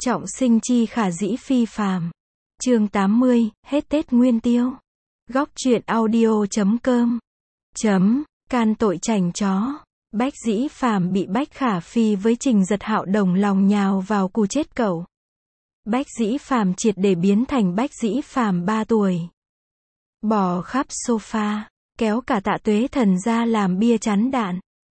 Trọng sinh chi khả dĩ phi phàm. Chương 80, hết Tết Nguyên Tiêu. Góc truyện audio.com. Can tội chành chó. Bách Dĩ Phàm bị Bách Khả Phi với Trình Giật Hạo đồng lòng nhào vào cù chết cẩu. Bách Dĩ Phàm triệt để biến thành Bách Dĩ Phàm 3 tuổi. Bò khắp sofa, kéo cả Tạ Tuế Thần ra làm bia chắn đạn.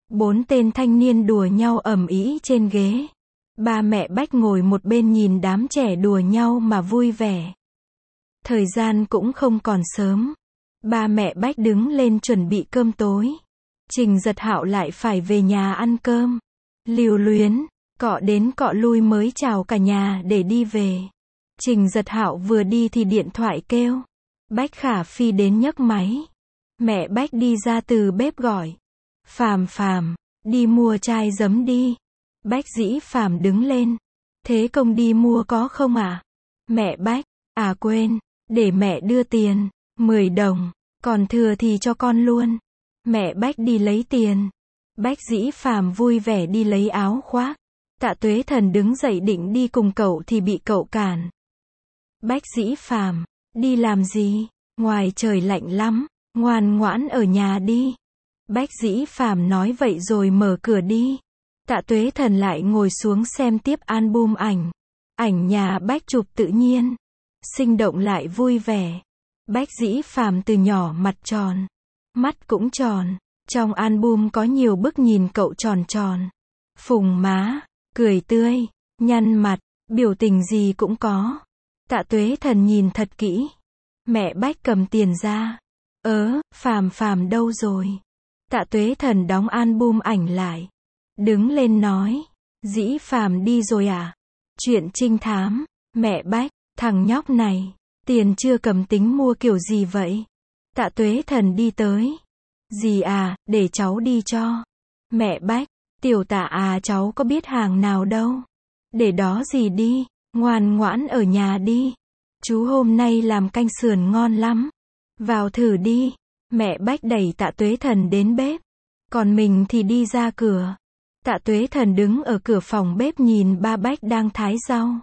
4 tên thanh niên đùa nhau ầm ĩ trên ghế. Ba mẹ Bách ngồi một bên nhìn đám trẻ đùa nhau mà vui vẻ. Thời gian cũng không còn sớm. Ba mẹ Bách đứng lên chuẩn bị cơm tối. Trình Giật Hạo lại phải về nhà ăn cơm. Lưu luyến, cọ đến cọ lui mới chào cả nhà để đi về. Trình Giật Hạo vừa đi thì điện thoại kêu. Bách Khả Phi đến nhấc máy. Mẹ Bách đi ra từ bếp gọi. Phàm Phàm, đi mua chai giấm đi. Bách Dĩ Phàm đứng lên. Thế công đi mua có không à? Mẹ Bách, à quên, để mẹ đưa tiền, 10 đồng, còn thừa thì cho con luôn. Mẹ Bách đi lấy tiền. Bách Dĩ Phàm vui vẻ đi lấy áo khoác. Tạ Tuế Thần đứng dậy định đi cùng cậu thì bị cậu cản. Bách Dĩ Phàm, đi làm gì? Ngoài trời lạnh lắm, ngoan ngoãn ở nhà đi. Bách Dĩ Phàm nói vậy rồi mở cửa đi. Tạ Tuế Thần lại ngồi xuống xem tiếp album ảnh. Ảnh nhà Bách chụp tự nhiên, sinh động lại vui vẻ. Bách Dĩ Phàm từ nhỏ mặt tròn, mắt cũng tròn. Trong album có nhiều bức nhìn cậu tròn tròn, phùng má, cười tươi, nhăn mặt, biểu tình gì cũng có. Tạ Tuế Thần nhìn thật kỹ. Mẹ Bách cầm tiền ra. Phàm Phàm đâu rồi? Tạ Tuế Thần đóng album ảnh lại. Đứng lên nói. Dĩ Phàm đi rồi à? Chuyện trinh thám. Mẹ Bách, thằng nhóc này, tiền chưa cầm tính mua kiểu gì vậy? Tạ Tuế Thần đi tới. Dì à, để cháu đi cho. Mẹ Bách, tiểu Tạ à, cháu có biết hàng nào đâu. Để đó dì đi, ngoan ngoãn ở nhà đi. Chú hôm nay làm canh sườn ngon lắm. Vào thử đi. Mẹ Bách đẩy Tạ Tuế Thần đến bếp. Còn mình thì đi ra cửa. Tạ Tuế Thần đứng ở cửa phòng bếp nhìn ba Bách đang thái rau.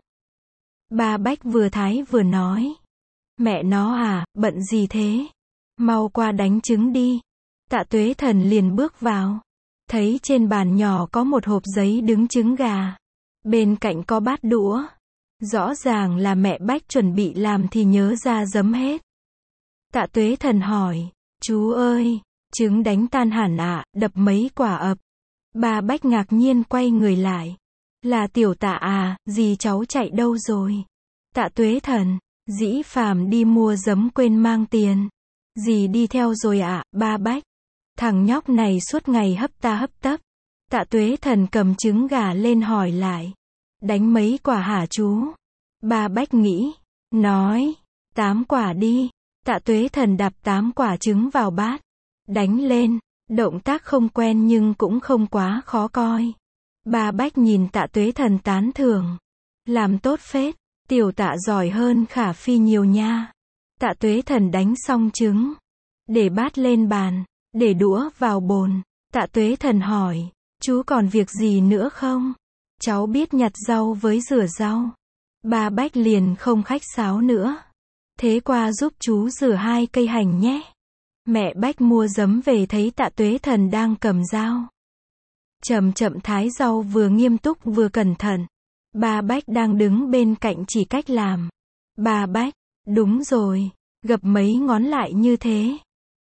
Ba Bách vừa thái vừa nói. Mẹ nó à, bận gì thế? Mau qua đánh trứng đi. Tạ Tuế Thần liền bước vào. Thấy trên bàn nhỏ có một hộp giấy đứng trứng gà. Bên cạnh có bát đũa. Rõ ràng là mẹ Bách chuẩn bị làm thì nhớ ra giấm hết. Tạ Tuế Thần hỏi. Chú ơi, trứng đánh tan hẳn ạ, đập mấy quả ập. Ba Bách ngạc nhiên quay người lại. Là tiểu Tạ à, dì cháu chạy đâu rồi? Tạ Tuế Thần, Dĩ Phàm đi mua giấm quên mang tiền. Dì đi theo rồi ạ, ba Bách. Thằng nhóc này suốt ngày hấp ta hấp tấp. Tạ Tuế Thần cầm trứng gà lên hỏi lại. Đánh mấy quả hả chú? Ba Bách nghĩ. Nói. 8 quả đi. Tạ Tuế Thần đạp 8 quả trứng vào bát. Đánh lên. Động tác không quen nhưng cũng không quá khó coi. Ba Bách nhìn Tạ Tuế Thần tán thưởng. Làm tốt phết. Tiểu Tạ giỏi hơn Khả Phi nhiều nha. Tạ Tuế Thần đánh xong trứng. Để bát lên bàn. Để đũa vào bồn. Tạ Tuế Thần hỏi. Chú còn việc gì nữa không? Cháu biết nhặt rau với rửa rau. Ba Bách liền không khách sáo nữa. Thế qua giúp chú rửa 2 cây hành nhé. Mẹ Bách mua giấm về thấy Tạ Tuế Thần đang cầm dao. Chậm chậm thái rau vừa nghiêm túc vừa cẩn thận. Ba Bách đang đứng bên cạnh chỉ cách làm. Ba Bách, đúng rồi, gập mấy ngón lại như thế.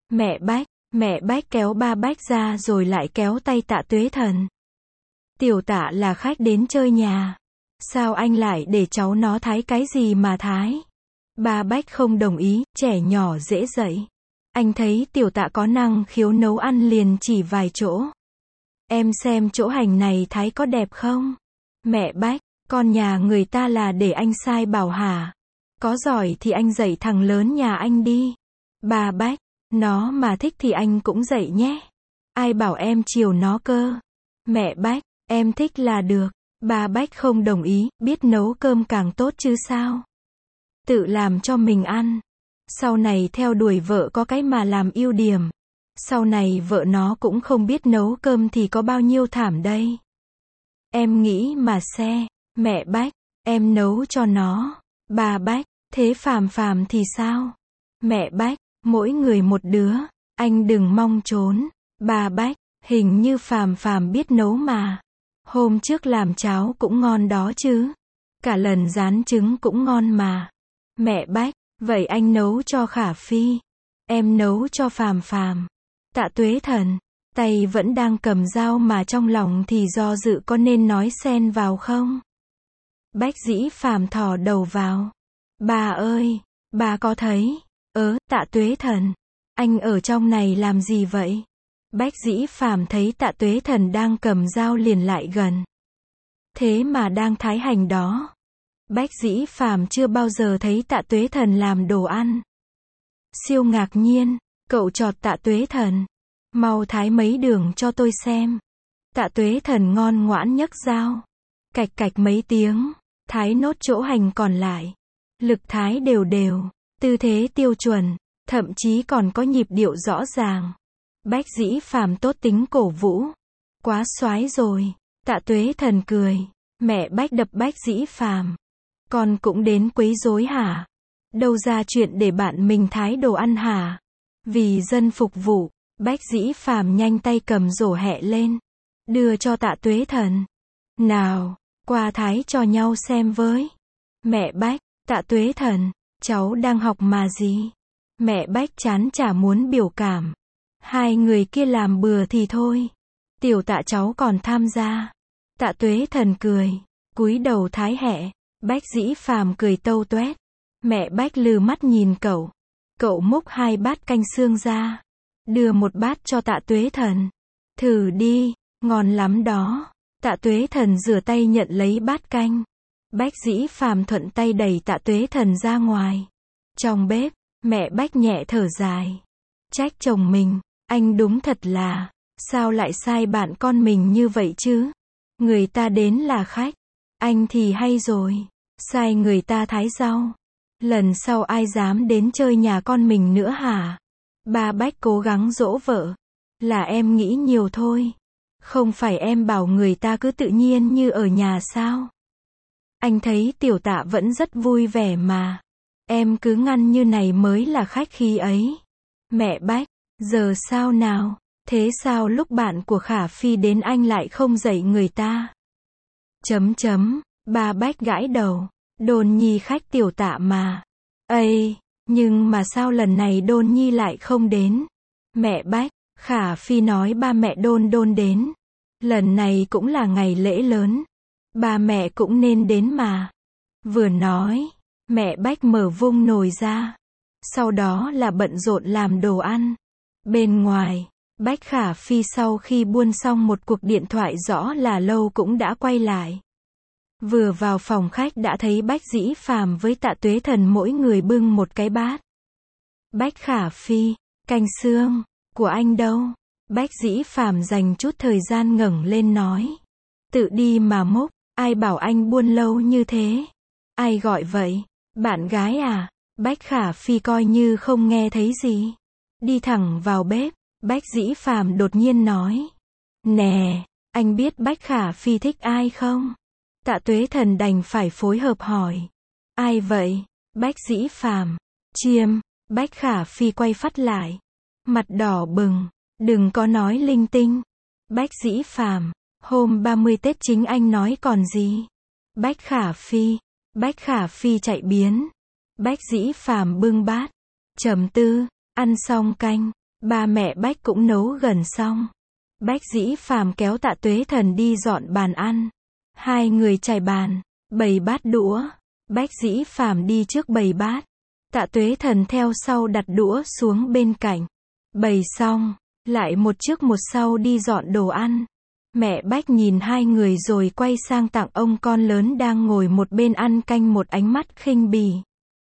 Mẹ Bách kéo ba Bách ra rồi lại kéo tay Tạ Tuế Thần. Tiểu Tạ là khách đến chơi nhà. Sao anh lại để cháu nó thái cái gì mà thái? Ba Bách không đồng ý, trẻ nhỏ dễ dạy. Anh thấy tiểu Tạ có năng khiếu nấu ăn liền chỉ vài chỗ. Em xem chỗ hành này thái có đẹp không? Mẹ Bách, con nhà người ta là để anh sai bảo hả? Có giỏi thì anh dạy thằng lớn nhà anh đi. Ba Bách, nó mà thích thì anh cũng dạy nhé. Ai bảo em chiều nó cơ? Mẹ Bách, em thích là được. Ba Bách không đồng ý, biết nấu cơm càng tốt chứ sao? Tự làm cho mình ăn. Sau này theo đuổi vợ có cái mà làm ưu điểm. Sau này vợ nó cũng không biết nấu cơm thì có bao nhiêu thảm đây. Em nghĩ mà xe. Mẹ Bách, em nấu cho nó. Bà Bách, thế Phàm Phàm thì sao? Mẹ Bách, mỗi người một đứa, anh đừng mong trốn. Bà Bách, hình như Phàm Phàm biết nấu mà. Hôm trước làm cháo cũng ngon đó chứ. Cả lần rán trứng cũng ngon mà. Mẹ Bách, vậy anh nấu cho Khả Phi. Em nấu cho Phàm Phàm. Tạ Tuế Thần, tay vẫn đang cầm dao mà trong lòng thì do dự có nên nói xen vào không? Bách Dĩ Phàm thò đầu vào. Bà ơi, bà có thấy? Tạ Tuế Thần, anh ở trong này làm gì vậy? Bách Dĩ Phàm thấy Tạ Tuế Thần đang cầm dao liền lại gần. Thế mà đang thái hành đó. Bách Dĩ Phàm chưa bao giờ thấy Tạ Tuế Thần làm đồ ăn. Siêu ngạc nhiên, cậu chọt Tạ Tuế Thần. Mau thái mấy đường cho tôi xem. Tạ Tuế Thần ngoan ngoãn nhấc dao. Cạch cạch mấy tiếng, thái nốt chỗ hành còn lại. Lực thái đều đều, tư thế tiêu chuẩn, thậm chí còn có nhịp điệu rõ ràng. Bách Dĩ Phàm tốt tính cổ vũ. Quá soái rồi. Tạ Tuế Thần cười. Mẹ Bách đập Bách Dĩ Phàm. Con cũng đến quấy rối hả? Đâu ra chuyện để bạn mình thái đồ ăn hả? Vì dân phục vụ, Bách Dĩ Phàm nhanh tay cầm rổ hẹ lên. Đưa cho Tạ Tuế Thần. Nào, qua thái cho nhau xem với. Mẹ Bách, Tạ Tuế Thần, cháu đang học mà gì? Mẹ Bách chán chả muốn biểu cảm. Hai người kia làm bừa thì thôi. Tiểu Tạ cháu còn tham gia. Tạ Tuế Thần cười, cúi đầu thái hẹ. Bách Dĩ Phàm cười tâu toét. Mẹ Bách lừ mắt nhìn cậu. Cậu múc 2 bát canh xương ra. Đưa một bát cho Tạ Tuế Thần. Thử đi, ngon lắm đó. Tạ Tuế Thần rửa tay nhận lấy bát canh. Bách Dĩ Phàm thuận tay đẩy Tạ Tuế Thần ra ngoài. Trong bếp, mẹ Bách nhẹ thở dài. Trách chồng mình, anh đúng thật là, sao lại sai bạn con mình như vậy chứ? Người ta đến là khách, anh thì hay rồi, sai người ta thái rau. Lần sau ai dám đến chơi nhà con mình nữa hả? Ba Bách cố gắng dỗ vợ. Là em nghĩ nhiều thôi. Không phải em bảo người ta cứ tự nhiên như ở nhà sao? Anh thấy Tiểu Tạ vẫn rất vui vẻ mà. Em cứ ngăn như này mới là khách khí ấy. Mẹ Bách, giờ sao nào? Thế sao lúc bạn của Khả Phi đến anh lại không dạy người ta? Ba Bách gãi đầu. Đôn Nhi khách Tiểu Tạ mà. Ây, nhưng mà sao lần này Đôn Nhi lại không đến? Mẹ Bách, Khả Phi nói ba mẹ Đôn đến. Lần này cũng là ngày lễ lớn. Ba mẹ cũng nên đến mà. Vừa nói, mẹ Bách mở vung nồi ra. Sau đó là bận rộn làm đồ ăn. Bên ngoài, Bách Khả Phi sau khi buôn xong một cuộc điện thoại rõ là lâu cũng đã quay lại. Vừa vào phòng khách đã thấy Bách Dĩ Phàm với Tạ Tuế Thần mỗi người bưng một cái bát. Bách Khả Phi, canh xương của anh đâu? Bách Dĩ Phàm dành chút thời gian ngẩng lên nói. Tự đi mà múc, ai bảo anh buôn lâu như thế? Ai gọi vậy? Bạn gái à? Bách Khả Phi coi như không nghe thấy gì. Đi thẳng vào bếp, Bách Dĩ Phàm đột nhiên nói. Nè, anh biết Bách Khả Phi thích ai không? Tạ Tuế Thần đành phải phối hợp hỏi. Ai vậy? Bách Dĩ Phàm. Chiêm. Bách Khả Phi quay phát lại. Mặt đỏ bừng. Đừng có nói linh tinh. Bách Dĩ Phàm. Hôm 30 Tết chính anh nói còn gì? Bách Khả Phi. Bách Khả Phi chạy biến. Bách Dĩ Phàm bưng bát. Trầm tư. Ăn xong canh. Ba mẹ Bách cũng nấu gần xong. Bách Dĩ Phàm kéo Tạ Tuế Thần đi dọn bàn ăn. Hai người chải bàn, bày bát đũa. Bách Dĩ Phàm đi trước bày bát. Tạ Tuế Thần theo sau đặt đũa xuống bên cạnh. Bày xong, lại một trước một sau đi dọn đồ ăn. Mẹ Bách nhìn hai người rồi quay sang tặng ông con lớn đang ngồi một bên ăn canh một ánh mắt khinh bỉ.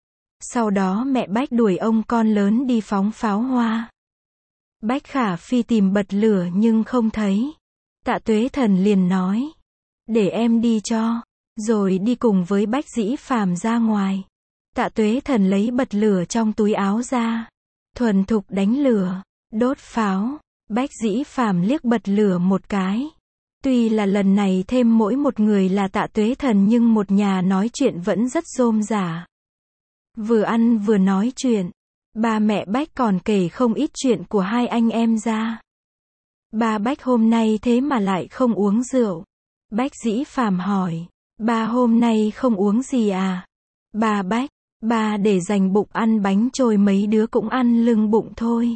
Sau đó mẹ Bách đuổi ông con lớn đi phóng pháo hoa. Bách Khả Phi tìm bật lửa nhưng không thấy. Tạ Tuế Thần liền nói. Để em đi cho. Rồi đi cùng với Bách Dĩ Phàm ra ngoài. Tạ Tuế Thần lấy bật lửa trong túi áo ra. Thuần thục đánh lửa. Đốt pháo. Bách Dĩ Phàm liếc bật lửa một cái. Tuy là lần này thêm mỗi một người là Tạ Tuế Thần nhưng một nhà nói chuyện vẫn rất rôm rả. Vừa ăn vừa nói chuyện. Ba mẹ Bách còn kể không ít chuyện của hai anh em ra. Ba Bách hôm nay thế mà lại không uống rượu. Bách Dĩ Phàm hỏi. Ba hôm nay không uống gì à? Ba Bách. Ba để dành bụng ăn bánh trôi, mấy đứa cũng ăn lưng bụng thôi.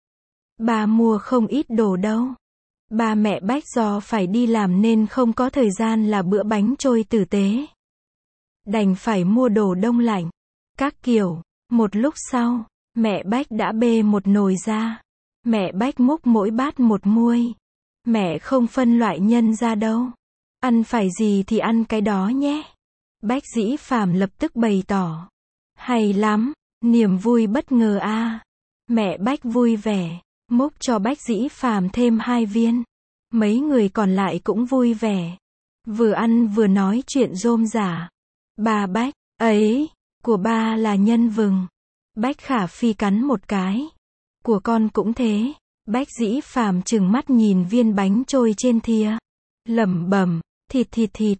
Ba mua không ít đồ đâu. Ba mẹ Bách do phải đi làm nên không có thời gian là bữa bánh trôi tử tế. Đành phải mua đồ đông lạnh. Các kiểu. Một lúc sau, mẹ Bách đã bê một nồi ra. Mẹ Bách múc mỗi bát một muôi. Mẹ không phân loại nhân ra đâu. Ăn phải gì thì ăn cái đó nhé. Bách Dĩ Phàm lập tức bày tỏ. Hay lắm, niềm vui bất ngờ a. Mẹ Bách vui vẻ, múc cho Bách Dĩ Phàm thêm 2 viên. Mấy người còn lại cũng vui vẻ. Vừa ăn vừa nói chuyện rôm rả. Bà Bách, ấy, của ba là nhân vừng. Bách Khả Phi cắn một cái. Của con cũng thế. Bách Dĩ Phàm trừng mắt nhìn viên bánh trôi trên thìa. Lẩm bẩm, thịt,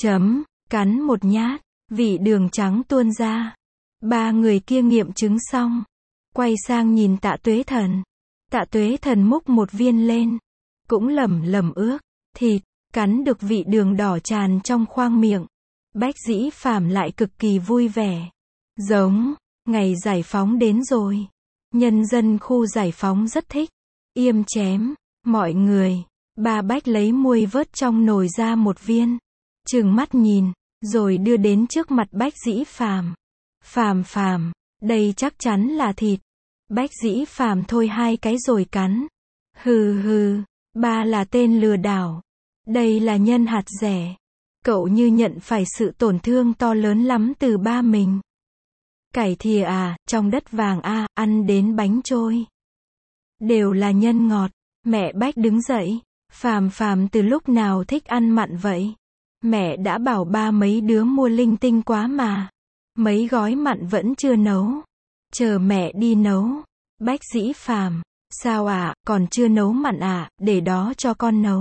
cắn một nhát, vị đường trắng tuôn ra. Ba người kia nghiệm chứng xong, quay sang nhìn Tạ Tuế Thần. Tạ Tuế Thần múc một viên lên, cũng lẩm ước, thịt, cắn được vị đường đỏ tràn trong khoang miệng. Bách Dĩ Phàm lại cực kỳ vui vẻ. Giống, ngày giải phóng đến rồi. Nhân dân khu giải phóng rất thích. Yêm chém, mọi người. Ba Bách lấy muôi vớt trong nồi ra một viên. Trừng mắt nhìn, rồi đưa đến trước mặt Bách Dĩ Phàm. Phàm, đây chắc chắn là thịt. Bách Dĩ Phàm thôi 2 cái rồi cắn. Hừ, ba là tên lừa đảo. Đây là nhân hạt rẻ. Cậu như nhận phải sự tổn thương to lớn lắm từ ba mình. Cải thìa à, trong đất vàng à, ăn đến bánh trôi. Đều là nhân ngọt. Mẹ Bách đứng dậy. Phàm từ lúc nào thích ăn mặn vậy? Mẹ đã bảo ba mấy đứa mua linh tinh quá mà. Mấy gói mặn vẫn chưa nấu. Chờ mẹ đi nấu. Bách Dĩ Phàm, sao ạ, còn chưa nấu mặn à, để đó cho con nấu.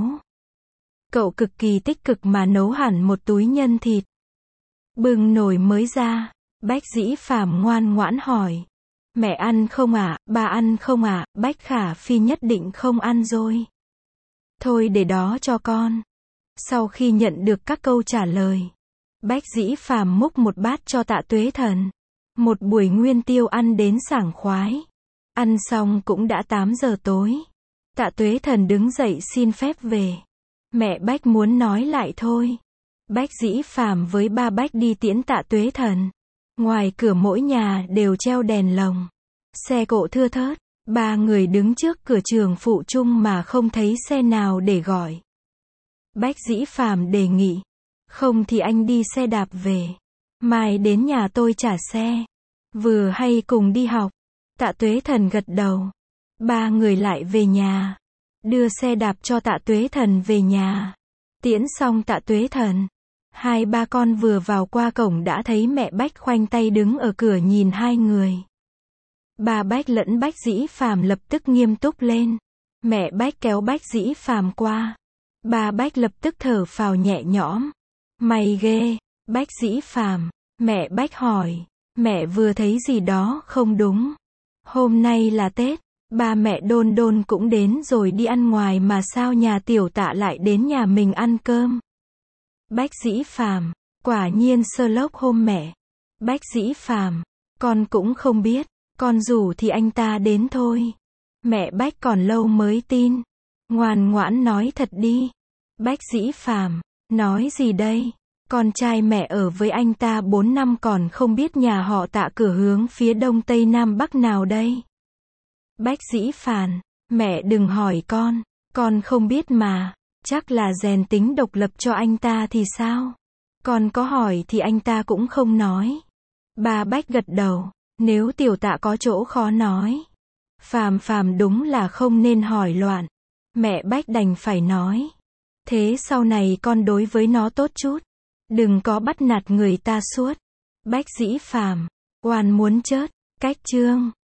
Cậu cực kỳ tích cực mà nấu hẳn một túi nhân thịt. Bưng nồi mới ra, Bách Dĩ Phàm ngoan ngoãn hỏi. Mẹ ăn không ạ, ba ăn không ạ, Bách Khả Phi nhất định không ăn rồi. Thôi để đó cho con. Sau khi nhận được các câu trả lời, Bách Dĩ Phàm múc một bát cho Tạ Tuế Thần. Một buổi nguyên tiêu ăn đến sảng khoái. Ăn xong cũng đã 8 giờ tối. Tạ Tuế Thần đứng dậy xin phép về. Mẹ Bách muốn nói lại thôi. Bách Dĩ Phàm với ba Bách đi tiễn Tạ Tuế Thần. Ngoài cửa mỗi nhà đều treo đèn lồng. Xe cộ thưa thớt. Ba người đứng trước cửa trường phụ trung mà không thấy xe nào để gọi. Bách Dĩ Phàm đề nghị. Không thì anh đi xe đạp về. Mai đến nhà tôi trả xe. Vừa hay cùng đi học. Tạ Tuế Thần gật đầu. Ba người lại về nhà. Đưa xe đạp cho Tạ Tuế Thần về nhà. Tiễn xong Tạ Tuế Thần. 2 ba con vừa vào qua cổng đã thấy mẹ Bách khoanh tay đứng ở cửa nhìn 2 người. Ba Bách lẫn Bách Dĩ Phàm lập tức nghiêm túc lên. Mẹ Bách kéo Bách Dĩ Phàm qua. Ba Bách lập tức thở phào nhẹ nhõm. Mày ghê, Bách Dĩ Phàm. Mẹ Bách hỏi. Mẹ vừa thấy gì đó không đúng. Hôm nay là Tết. Ba mẹ Đôn cũng đến rồi đi ăn ngoài mà sao nhà tiểu Tạ lại đến nhà mình ăn cơm. Bách Dĩ Phàm. Quả nhiên Sherlock Holmes mẹ. Bách Dĩ Phàm. Con cũng không biết. Con rủ thì anh ta đến thôi. Mẹ Bách còn lâu mới tin. Ngoan ngoãn nói thật đi. Bách Dĩ Phàm. Nói gì đây? Con trai mẹ ở với anh ta 4 năm còn không biết nhà họ Tạ cửa hướng phía đông tây nam bắc nào đây. Bách Dĩ Phàm. Mẹ đừng hỏi con không biết mà. Chắc là rèn tính độc lập cho anh ta thì sao? Con có hỏi thì anh ta cũng không nói. Ba Bách gật đầu. Nếu tiểu Tạ có chỗ khó nói. Phàm đúng là không nên hỏi loạn. Mẹ Bách đành phải nói. Thế sau này con đối với nó tốt chút. Đừng có bắt nạt người ta suốt. Bách Dĩ Phàm. Oan muốn chết. Cách chương.